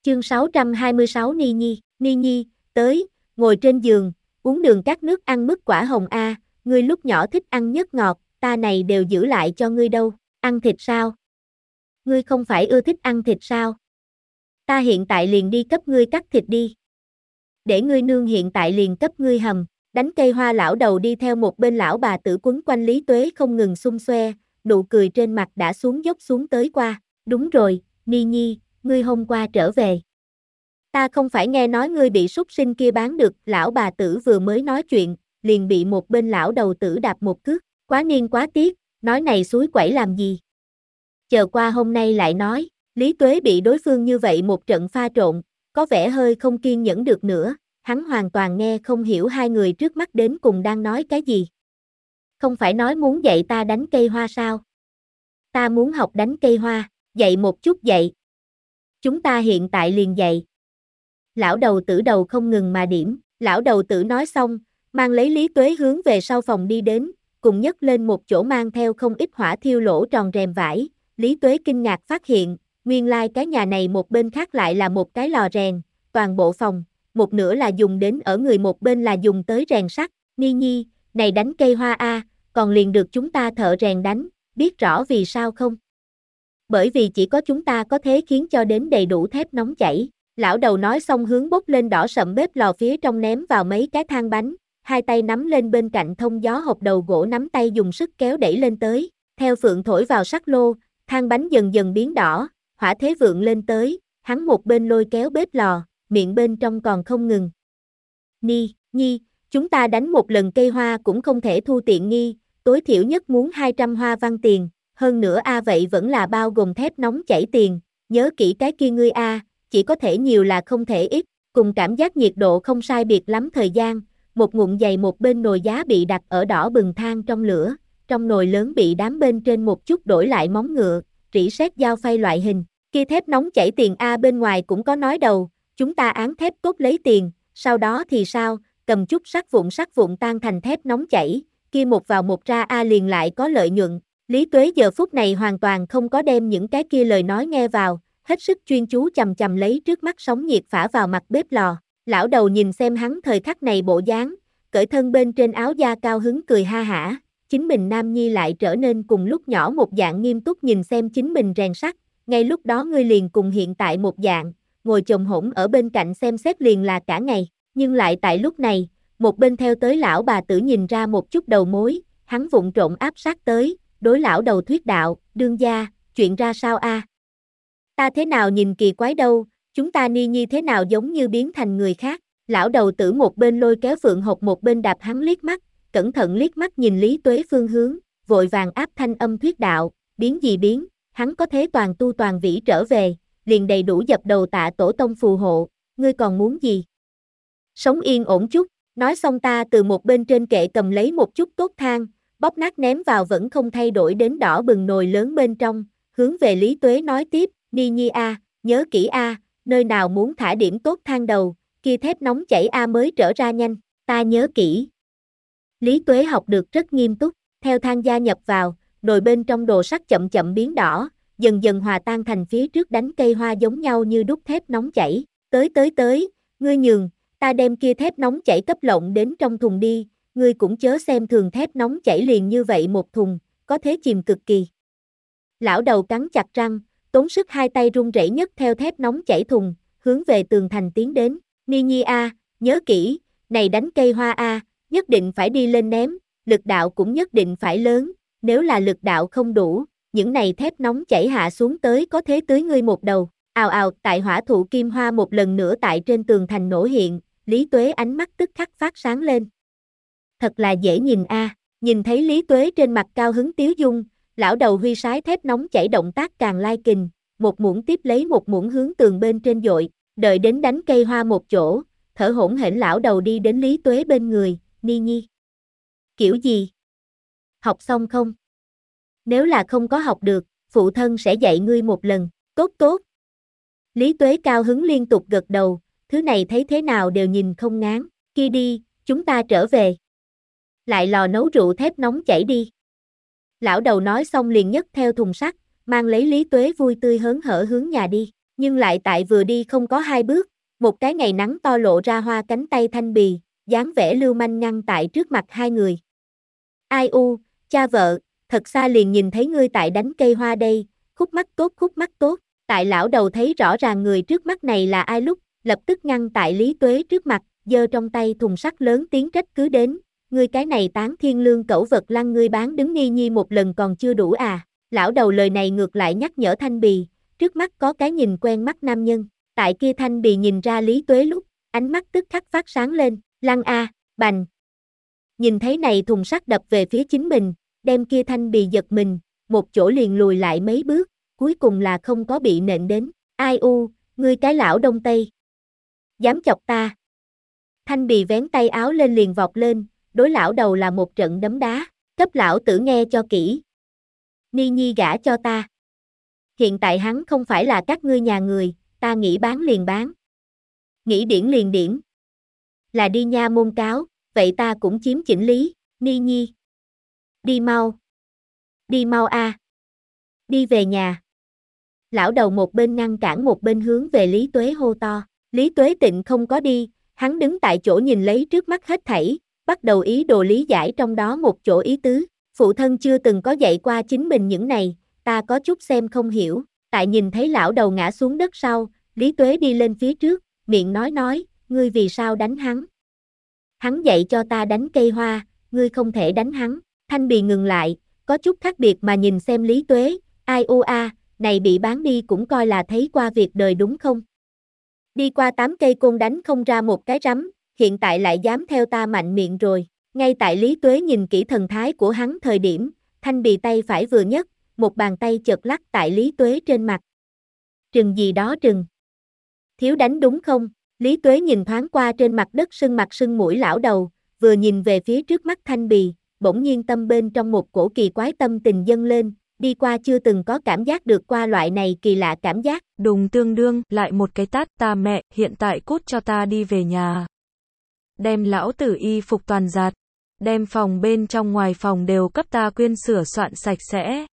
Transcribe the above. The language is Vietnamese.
Chương 626 Ni Nhi, Ni Nhi, tới, ngồi trên giường, uống đường cát nước ăn mứt quả hồng a, ngươi lúc nhỏ thích ăn nhất ngọt, ta này đều giữ lại cho ngươi đâu, ăn thịt sao? Ngươi không phải ưa thích ăn thịt sao? Ta hiện tại liền đi cấp ngươi cắt thịt đi. Để ngươi nương hiện tại liền cấp ngươi hầm, đánh cây hoa lão đầu đi theo một bên lão bà tử quấn quanh Lý Tuế không ngừng xung xoe, nụ cười trên mặt đã xuống dốc xuống tới qua, đúng rồi, Ni Nhi, ngươi hôm qua trở về. Ta không phải nghe nói ngươi bị súc sinh kia bán được, lão bà tử vừa mới nói chuyện, liền bị một bên lão đầu tử đạp một cước, quá niên quá tiếc, nói này suối quẩy làm gì. Chờ qua hôm nay lại nói, Lý Tuế bị đối phương như vậy một trận pha trộn, có vẻ hơi không kiên nhẫn được nữa, hắn hoàn toàn nghe không hiểu hai người trước mắt đến cùng đang nói cái gì. Không phải nói muốn dạy ta đánh cây hoa sao? Ta muốn học đánh cây hoa, dạy một chút dạy. Chúng ta hiện tại liền dạy. Lão đầu tử đầu không ngừng mà điểm, lão đầu tử nói xong, mang lấy Lý Tuế hướng về sau phòng đi đến, cùng nhấc lên một chỗ mang theo không ít hỏa thiêu lỗ tròn rèm vải, Lý Tuế kinh ngạc phát hiện, nguyên lai cái nhà này một bên khác lại là một cái lò rèn, toàn bộ phòng, một nửa là dùng đến ở người một bên là dùng tới rèn sắt, Ni Nhi, này đánh cây hoa a, còn liền được chúng ta thợ rèn đánh, biết rõ vì sao không? Bởi vì chỉ có chúng ta có thể khiến cho đến đầy đủ thép nóng chảy. Lão đầu nói xong hướng bốc lên đỏ sậm bếp lò phía trong ném vào mấy cái than bánh, hai tay nắm lên bên cạnh thông gió hộp đầu gỗ nắm tay dùng sức kéo đẩy lên tới, theo phượng thổi vào sắt lô, than bánh dần dần biến đỏ, hỏa thế vượng lên tới, hắn một bên lôi kéo bếp lò, miệng bên trong còn không ngừng. Ni, Nhi, chúng ta đánh một lần cây hoa cũng không thể thu tiện nghi, tối thiểu nhất muốn 200 hoa văn tiền, hơn nữa vậy vẫn là bao gồm thép nóng chảy tiền, nhớ kỹ cái kia ngươi chỉ có thể nhiều là không thể ít, cùng cảm giác nhiệt độ không sai biệt lắm thời gian, một ngụm dày một bên nồi giá bị đặt ở đỏ bừng than trong lửa, trong nồi lớn bị đám bên trên một chút đổi lại móng ngựa, rỉ sét dao phay loại hình, kia thép nóng chảy tiền bên ngoài cũng có nói đầu, chúng ta án thép cốt lấy tiền, sau đó thì sao, cầm chút sắt vụn tan thành thép nóng chảy, kia một vào một ra liền lại có lợi nhuận, Lý Tuế giờ phút này hoàn toàn không có đem những cái kia lời nói nghe vào, hết sức chuyên chú chầm chầm lấy trước mắt sóng nhiệt phả vào mặt bếp lò. Lão đầu nhìn xem hắn thời khắc này bộ dáng, cởi thân bên trên áo da cao hứng cười ha hả, chính mình nam nhi lại trở nên cùng lúc nhỏ một dạng nghiêm túc nhìn xem chính mình rèn sắt, ngay lúc đó ngươi liền cùng hiện tại một dạng, ngồi chồm hổm ở bên cạnh xem xét liền là cả ngày, nhưng lại tại lúc này, một bên theo tới lão bà tử nhìn ra một chút đầu mối, hắn vụng trộn áp sát tới, đối lão đầu thuyết đạo, đương gia, chuyện ra sao Ta thế nào nhìn kỳ quái đâu, chúng ta Ni Nhi thế nào giống như biến thành người khác, lão đầu tử một bên lôi kéo Phượng Hộc một bên đạp hắn liếc mắt, cẩn thận liếc mắt nhìn Lý Tuế phương hướng, vội vàng áp thanh âm thuyết đạo, biến gì biến, hắn có thế toàn tu toàn vĩ trở về, liền đầy đủ dập đầu tạ tổ tông phù hộ, ngươi còn muốn gì? Sống yên ổn chút, nói xong ta từ một bên trên kệ cầm lấy một chút tốt than, bóp nát ném vào vẫn không thay đổi đến đỏ bừng nồi lớn bên trong, hướng về Lý Tuế nói tiếp, Ni Nhi nhớ kỹ nơi nào muốn thả điểm tốt than đầu, kia thép nóng chảy mới trở ra nhanh, ta nhớ kỹ. Lý Tuế học được rất nghiêm túc, theo than gia nhập vào, nồi bên trong đồ sắt chậm chậm biến đỏ, dần dần hòa tan thành phía trước đánh cây hoa giống nhau như đúc thép nóng chảy, tới, ngươi nhường, ta đem kia thép nóng chảy cấp lộng đến trong thùng đi, ngươi cũng chớ xem thường thép nóng chảy liền như vậy một thùng, có thế chìm cực kỳ. Lão đầu cắn chặt răng, tốn sức hai tay run rẩy nhất theo thép nóng chảy thùng, hướng về tường thành tiến đến, Ni Nhi nhớ kỹ, này đánh cây hoa nhất định phải đi lên ném, lực đạo cũng nhất định phải lớn, nếu là lực đạo không đủ, những này thép nóng chảy hạ xuống tới có thế tưới ngươi một đầu, ào tại hỏa thụ kim hoa một lần nữa tại trên tường thành nổ hiện, Lý Tuế ánh mắt tức khắc phát sáng lên. Thật là dễ nhìn nhìn thấy Lý Tuế trên mặt cao hứng tiếu dung, lão đầu huy sái thép nóng chảy động tác càng lai kình, một muỗng tiếp lấy một muỗng hướng tường bên trên dội, đợi đến đánh cây hoa một chỗ, thở hổn hển lão đầu đi đến Lý Tuế bên người, Ni Nhi. Kiểu gì? Học xong không? Nếu là không có học được, phụ thân sẽ dạy ngươi một lần, tốt. Lý Tuế cao hứng liên tục gật đầu, thứ này thấy thế nào đều nhìn không ngán, kia đi, chúng ta trở về. Lại lò nấu rượu thép nóng chảy đi. Lão đầu nói xong liền nhấc theo thùng sắt, mang lấy Lý Tuế vui tươi hớn hở hướng nhà đi. Nhưng lại tại vừa đi không có 2 bước, một cái ngày nắng to lộ ra hoa cánh tay thanh bì, dáng vẻ lưu manh ngăn tại trước mặt hai người. Ai u, cha vợ, thật xa liền nhìn thấy ngươi tại đánh cây hoa đây, khúc mắc tốt, tại lão đầu thấy rõ ràng người trước mắt này là ai lúc, lập tức ngăn tại Lý Tuế trước mặt, giơ trong tay thùng sắt lớn tiếng trách cứ đến, ngươi cái này tán thiên lương cẩu vật lăng ngươi bán đứng Ni Nhi một lần còn chưa đủ à, lão đầu lời này ngược lại nhắc nhở Thanh Bì, trước mắt có cái nhìn quen mắt nam nhân, tại kia Thanh Bì nhìn ra Lý Tuế lúc, ánh mắt tức khắc phát sáng lên, lăng a, bành. Nhìn thấy này thùng sắt đập về phía chính mình, đem kia Thanh Bì giật mình, một chỗ liền lùi lại mấy bước, cuối cùng là không có bị nện đến, ai u, ngươi cái lão Đông Tây. Dám chọc ta. Thanh Bì vén tay áo lên liền vọt lên, đối lão đầu là một trận đấm đá, cấp lão tử nghe cho kỹ. Ni Nhi gả cho ta. Hiện tại hắn không phải là các ngươi nhà người, ta nghĩ bán liền bán. Nghĩ điển liền điển. Là đi nha môn cáo, vậy ta cũng chiếm chỉnh lý, Ni Nhi. Đi mau. Đi mau a. Đi về nhà. Lão đầu một bên ngăn cản một bên hướng về Lý Tuế hô to. Lý Tuế Tịnh không có đi, hắn đứng tại chỗ nhìn lấy trước mắt hết thảy, bắt đầu ý đồ lý giải trong đó một chỗ ý tứ. Phụ thân chưa từng có dạy qua chính mình những này, ta có chút xem không hiểu. Tại nhìn thấy lão đầu ngã xuống đất sau, Lý Tuế đi lên phía trước, miệng nói, ngươi vì sao đánh hắn? Hắn dạy cho ta đánh cây hoa, ngươi không thể đánh hắn. Thanh Bì ngừng lại, có chút khác biệt mà nhìn xem Lý Tuế, ai ô a, này bị bán đi cũng coi là thấy qua việc đời đúng không? Đi qua 8 cây côn đánh không ra một cái rắm, hiện tại lại dám theo ta mạnh miệng rồi. Ngay tại Lý Tuế nhìn kỹ thần thái của hắn thời điểm, Thanh Bì tay phải vừa nhấc, một bàn tay chợt lắc tại Lý Tuế trên mặt. Trừng gì đó trừng? Thiếu đánh đúng không? Lý Tuế nhìn thoáng qua trên mặt đất sưng mặt sưng mũi lão đầu, vừa nhìn về phía trước mắt Thanh Bì, bỗng nhiên tâm bên trong một cổ kỳ quái tâm tình dâng lên, đi qua chưa từng có cảm giác được qua loại này kỳ lạ cảm giác. Đùng tương đương, lại một cái tát, ta mẹ, hiện tại cút cho ta đi về nhà. Đem lão tử y phục toàn giặt, đem phòng bên trong ngoài phòng đều cấp ta quyên sửa soạn sạch sẽ.